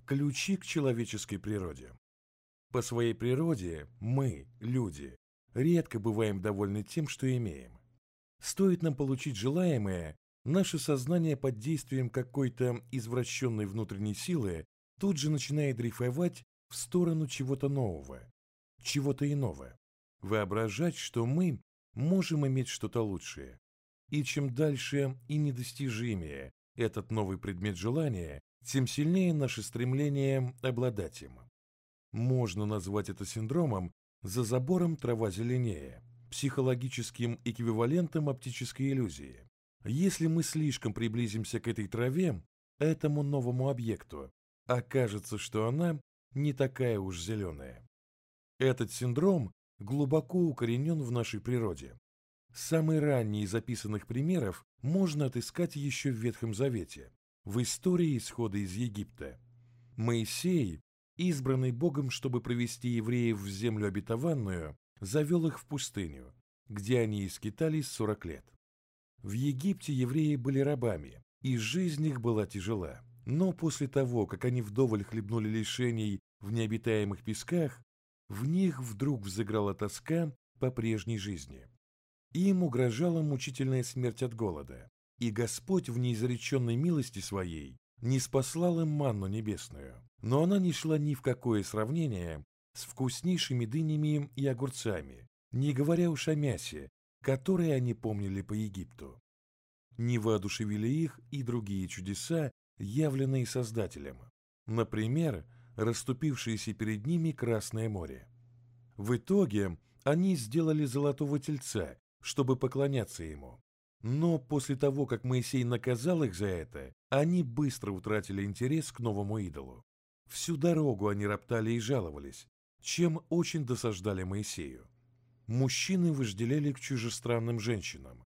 Ключи к человеческой природе. По своей природе мы, люди, редко бываем довольны тем, что имеем. Стоит нам получить желаемое, наше сознание под действием какой-то извращенной внутренней силы тут же начинает дрейфовать в сторону чего-то нового, чего-то иного, воображать, что мы можем иметь что-то лучшее. И чем дальше и недостижимее этот новый предмет желания, тем сильнее наше стремление обладать им. Можно назвать это синдромом «за забором трава зеленее», психологическим эквивалентом оптической иллюзии. Если мы слишком приблизимся к этой траве, этому новому объекту, окажется, что она не такая уж зеленая. Этот синдром глубоко укоренен в нашей природе. Самый ранний из записанных примеров можно отыскать еще в Ветхом Завете, в истории исхода из Египта. Моисей, избранный Богом, чтобы провести евреев в землю обетованную, завел их в пустыню, где они и скитались 40 лет. В Египте евреи были рабами, и жизнь их была тяжела. Но после того, как они вдоволь хлебнули лишений в необитаемых песках, в них вдруг взыграла тоска по прежней жизни. Им угрожала мучительная смерть от голода, и Господь в неизреченной милости своей не спаслал им манну небесную, но она не шла ни в какое сравнение с вкуснейшими дынями и огурцами, не говоря уж о мясе, которое они помнили по Египту. Не воодушевили их и другие чудеса, явленные Создателем, например, расступившееся перед ними Красное море. В итоге они сделали золотого тельца, чтобы поклоняться ему. Но после того, как Моисей наказал их за это, они быстро утратили интерес к новому идолу. Всю дорогу они роптали и жаловались, чем очень досаждали Моисею. Мужчины вожделели к чужестранным женщинам.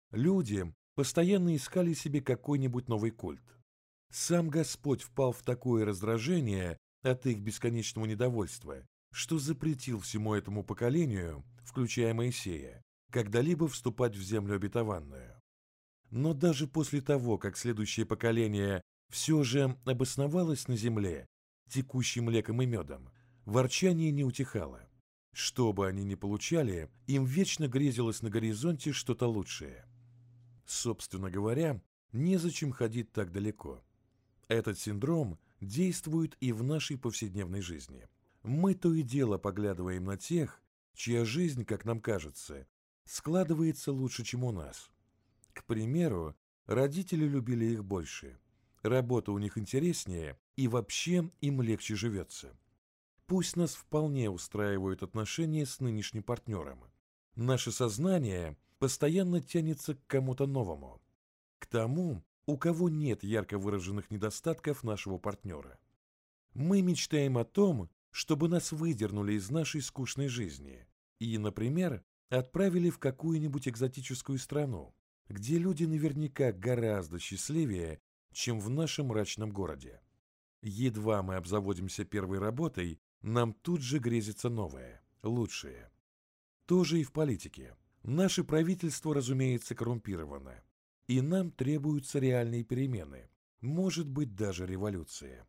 Люди постоянно искали себе какой-нибудь новый культ. Сам Господь впал в такое раздражение от их бесконечного недовольства, что запретил всему этому поколению, включая Моисея, когда-либо вступать в землю обетованную. Но даже после того, как следующее поколение все же обосновалось на земле, текущей млеком и медом, ворчание не утихало. Что бы они ни получали, им вечно грезилось на горизонте что-то лучшее. Собственно говоря, незачем ходить так далеко. Этот синдром действует и в нашей повседневной жизни. Мы то и дело поглядываем на тех, чья жизнь, как нам кажется, складывается лучше, чем у нас. К примеру, родители любили их больше, работа у них интереснее и вообще им легче живется. Пусть нас вполне устраивают отношения с нынешним партнером. Наше сознание постоянно тянется к кому-то новому, к тому, у кого нет ярко выраженных недостатков нашего партнера. Мы мечтаем о том, чтобы нас выдернули из нашей скучной жизни и, например, отправили в какую-нибудь экзотическую страну, где люди наверняка гораздо счастливее, чем в нашем мрачном городе. Едва мы обзаводимся первой работой, нам тут же грезится новое, лучшее. То же и в политике. Наше правительство, разумеется, коррумпировано, и нам требуются реальные перемены, может быть, даже революция.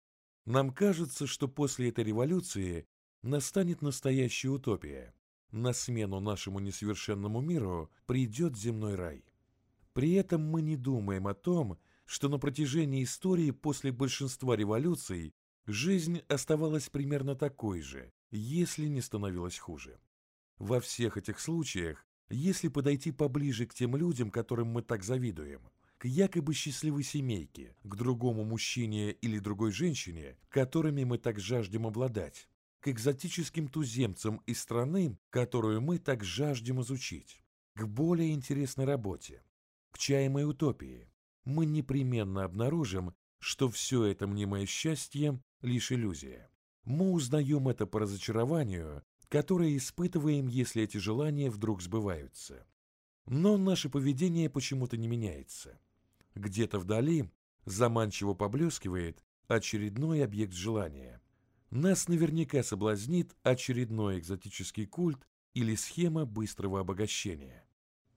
Нам кажется, что после этой революции настанет настоящая утопия. На смену нашему несовершенному миру придет земной рай. При этом мы не думаем о том, что на протяжении истории после большинства революций жизнь оставалась примерно такой же, если не становилась хуже. Во всех этих случаях, если подойти поближе к тем людям, которым мы так завидуем, к якобы счастливой семейке, к другому мужчине или другой женщине, которыми мы так жаждем обладать, к экзотическим туземцам из страны, которую мы так жаждем изучить, к более интересной работе, к чаемой утопии, мы непременно обнаружим, что все это мнимое счастье – лишь иллюзия. Мы узнаем это по разочарованию, которое испытываем, если эти желания вдруг сбываются. Но наше поведение почему-то не меняется. Где-то вдали заманчиво поблескивает очередной объект желания. Нас наверняка соблазнит очередной экзотический культ или схема быстрого обогащения.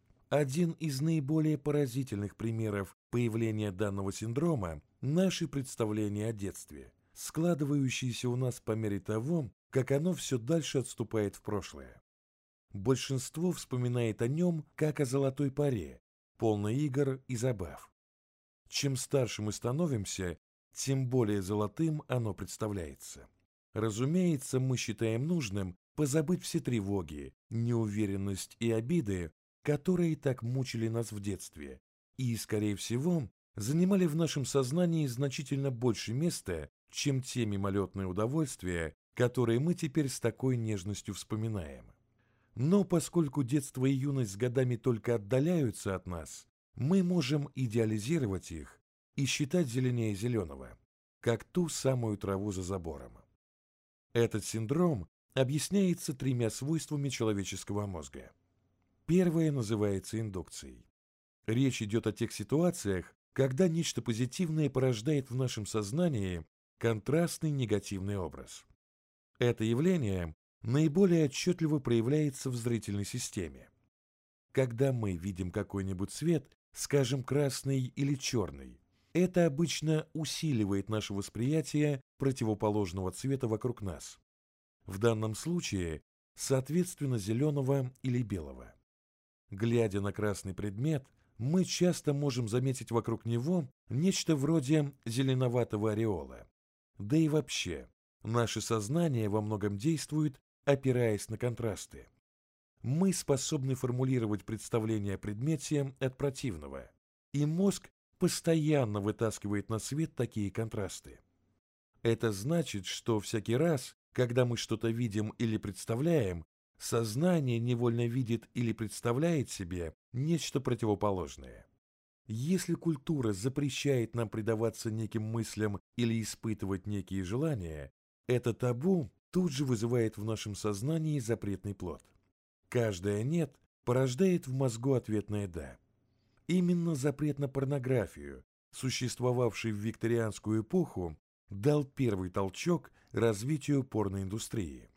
Один из наиболее поразительных примеров появления данного синдрома – наши представления о детстве, складывающиеся у нас по мере того, как оно все дальше отступает в прошлое. Большинство вспоминает о нем как о золотой поре, полной игр и забав. Чем старше мы становимся, тем более золотым оно представляется. Разумеется, мы считаем нужным позабыть все тревоги, неуверенность и обиды, которые так мучили нас в детстве, и, скорее всего, занимали в нашем сознании значительно больше места, чем те мимолетные удовольствия, которые мы теперь с такой нежностью вспоминаем. Но поскольку детство и юность с годами только отдаляются от нас, мы можем идеализировать их и считать зеленее зеленого, как ту самую траву за забором. Этот синдром объясняется тремя свойствами человеческого мозга. Первое называется индукцией. Речь идет о тех ситуациях, когда нечто позитивное порождает в нашем сознании контрастный негативный образ. Это явление наиболее отчетливо проявляется в зрительной системе. Когда мы видим какой-нибудь цвет, скажем, красный или черный, это обычно усиливает наше восприятие противоположного цвета вокруг нас. В данном случае, соответственно, зеленого или белого. Глядя на красный предмет, мы часто можем заметить вокруг него нечто вроде зеленоватого ореола. Да и вообще, наше сознание во многом действует, опираясь на контрасты. Мы способны формулировать представление о предмете от противного, и мозг постоянно вытаскивает на свет такие контрасты. Это значит, что всякий раз, когда мы что-то видим или представляем, сознание невольно видит или представляет себе нечто противоположное. Если культура запрещает нам предаваться неким мыслям или испытывать некие желания, это табу тут же вызывает в нашем сознании запретный плод. Каждое «нет» порождает в мозгу ответное «да». Именно запрет на порнографию, существовавший в викторианскую эпоху, дал первый толчок развитию порноиндустрии.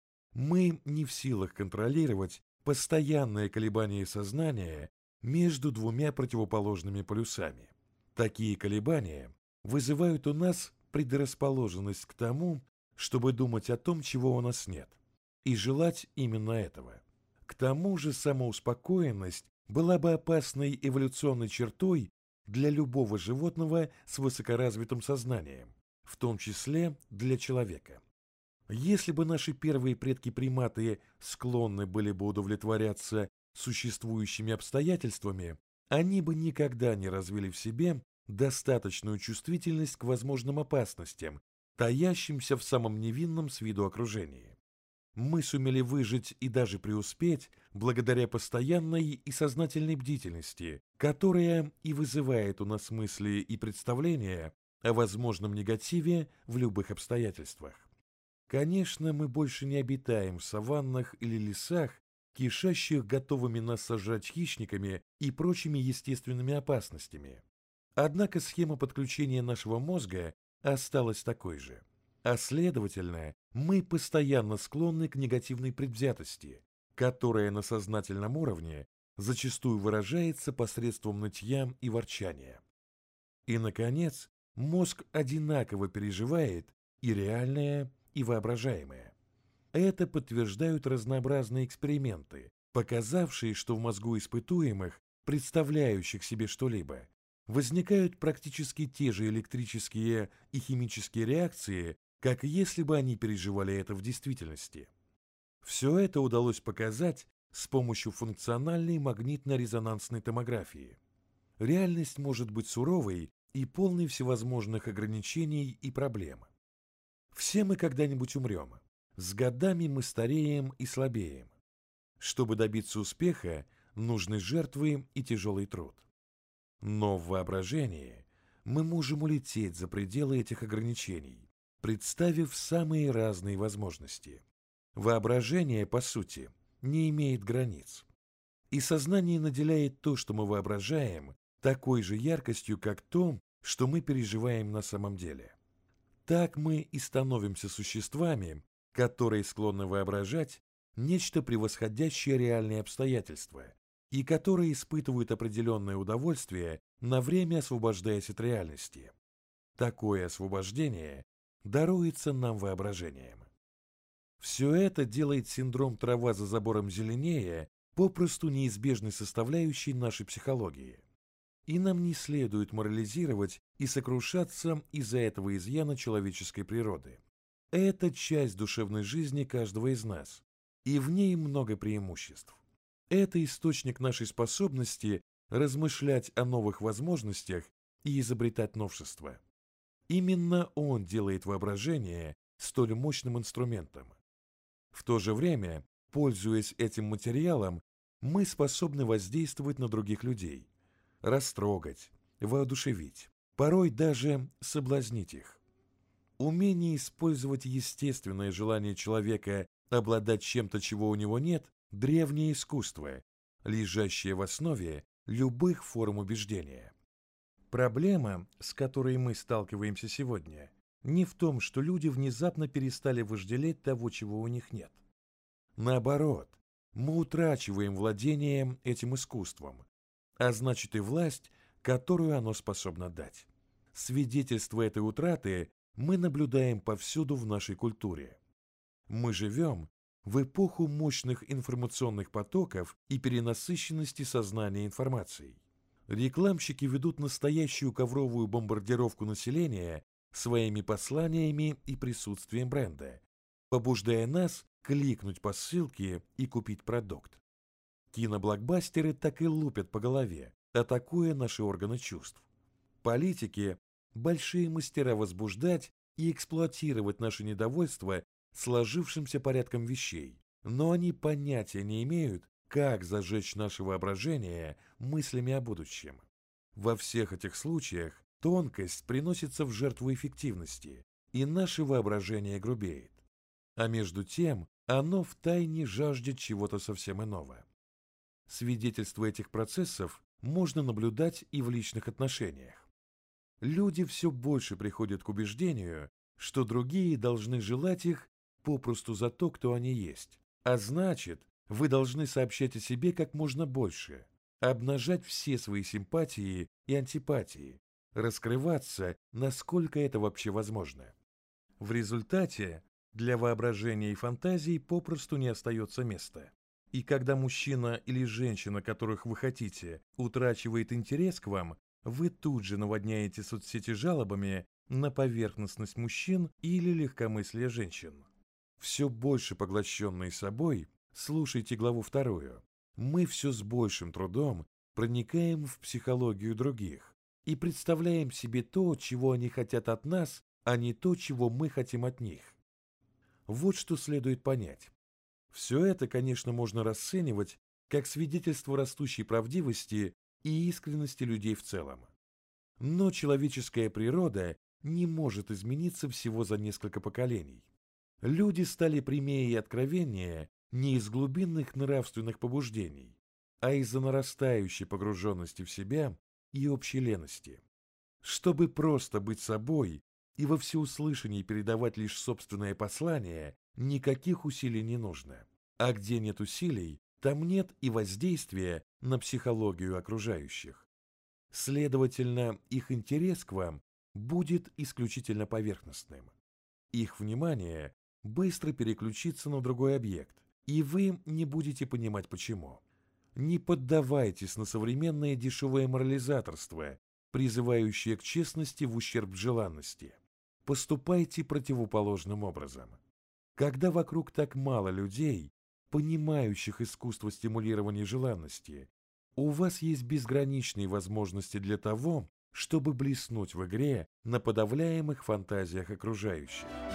Мы не в силах контролировать постоянное колебание сознания между двумя противоположными полюсами. Такие колебания вызывают у нас предрасположенность к тому, чтобы думать о том, чего у нас нет, и желать именно этого. К тому же самоуспокоенность была бы опасной эволюционной чертой для любого животного с высокоразвитым сознанием, в том числе для человека. Если бы наши первые предки-приматы склонны были бы удовлетворяться существующими обстоятельствами, они бы никогда не развили в себе достаточную чувствительность к возможным опасностям, таящимся в самом невинном с виду окружении. Мы сумели выжить и даже преуспеть благодаря постоянной и сознательной бдительности, которая и вызывает у нас мысли и представления о возможном негативе в любых обстоятельствах. Конечно, мы больше не обитаем в саваннах или лесах, кишащих готовыми нас сожрать хищниками и прочими естественными опасностями. Однако схема подключения нашего мозга осталась такой же. А следовательно, мы постоянно склонны к негативной предвзятости, которая на сознательном уровне зачастую выражается посредством нытья и ворчания. И, наконец, мозг одинаково переживает и реальное, и воображаемое. Это подтверждают разнообразные эксперименты, показавшие, что в мозгу испытуемых, представляющих себе что-либо, возникают практически те же электрические и химические реакции, как если бы они переживали это в действительности. Все это удалось показать с помощью функциональной магнитно-резонансной томографии. Реальность может быть суровой и полной всевозможных ограничений и проблем. Все мы когда-нибудь умрем. С годами мы стареем и слабеем. Чтобы добиться успеха, нужны жертвы и тяжелый труд. Но в воображении мы можем улететь за пределы этих ограничений, представив самые разные возможности. Воображение, по сути, не имеет границ. И сознание наделяет то, что мы воображаем, такой же яркостью, как то, что мы переживаем на самом деле. Так мы и становимся существами, которые склонны воображать нечто превосходящее реальные обстоятельства и которые испытывают определенное удовольствие на время освобождаясь от реальности. Такое освобождение даруется нам воображением. Все это делает синдром «трава за забором зеленее» попросту неизбежной составляющей нашей психологии. И нам не следует морализировать и сокрушаться из-за этого изъяна человеческой природы. Это часть душевной жизни каждого из нас, и в ней много преимуществ. Это источник нашей способности размышлять о новых возможностях и изобретать новшества. Именно он делает воображение столь мощным инструментом. В то же время, пользуясь этим материалом, мы способны воздействовать на других людей, растрогать, воодушевить, порой даже соблазнить их. Умение использовать естественное желание человека обладать чем-то, чего у него нет, древнее искусство, лежащее в основе любых форм убеждения. Проблема, с которой мы сталкиваемся сегодня, не в том, что люди внезапно перестали вожделеть того, чего у них нет. Наоборот, мы утрачиваем владение этим искусством, а значит и власть, которую оно способно дать. Свидетельство этой утраты мы наблюдаем повсюду в нашей культуре. Мы живем в эпоху мощных информационных потоков и перенасыщенности сознания информацией. Рекламщики ведут настоящую ковровую бомбардировку населения своими посланиями и присутствием бренда, побуждая нас кликнуть по ссылке и купить продукт. Киноблокбастеры так и лупят по голове, атакуя наши органы чувств. Политики – большие мастера возбуждать и эксплуатировать наше недовольство сложившимся порядком вещей, но они понятия не имеют, как зажечь наше воображение мыслями о будущем. Во всех этих случаях тонкость приносится в жертву эффективности, и наше воображение грубеет. А между тем оно втайне жаждет чего-то совсем иного. Свидетельство этих процессов можно наблюдать и в личных отношениях. Люди все больше приходят к убеждению, что другие должны желать их попросту за то, кто они есть. А значит, вы должны сообщать о себе как можно больше, обнажать все свои симпатии и антипатии, раскрываться, насколько это вообще возможно. В результате для воображения и фантазий попросту не остается места. И когда мужчина или женщина, которых вы хотите, утрачивает интерес к вам, вы тут же наводняете соцсети жалобами на поверхностность мужчин или легкомыслие женщин. Все больше поглощенные собой, слушайте главу 2, мы все с большим трудом проникаем в психологию других и представляем себе то, чего они хотят от нас, а не то, чего мы хотим от них. Вот что следует понять. Все это, конечно, можно расценивать как свидетельство растущей правдивости и искренности людей в целом. Но человеческая природа не может измениться всего за несколько поколений. Люди стали прямее и откровеннее не из глубинных нравственных побуждений, а из-за нарастающей погруженности в себя и общей лености. Чтобы просто быть собой и во всеуслышании передавать лишь собственное послание, никаких усилий не нужно. А где нет усилий, там нет и воздействия на психологию окружающих. Следовательно, их интерес к вам будет исключительно поверхностным. Их внимание быстро переключится на другой объект, и вы не будете понимать почему. Не поддавайтесь на современное дешевое морализаторство, призывающее к честности в ущерб желанности. Поступайте противоположным образом. Когда вокруг так мало людей, понимающих искусство стимулирования желанности, у вас есть безграничные возможности для того, чтобы блеснуть в игре на подавляемых фантазиях окружающих.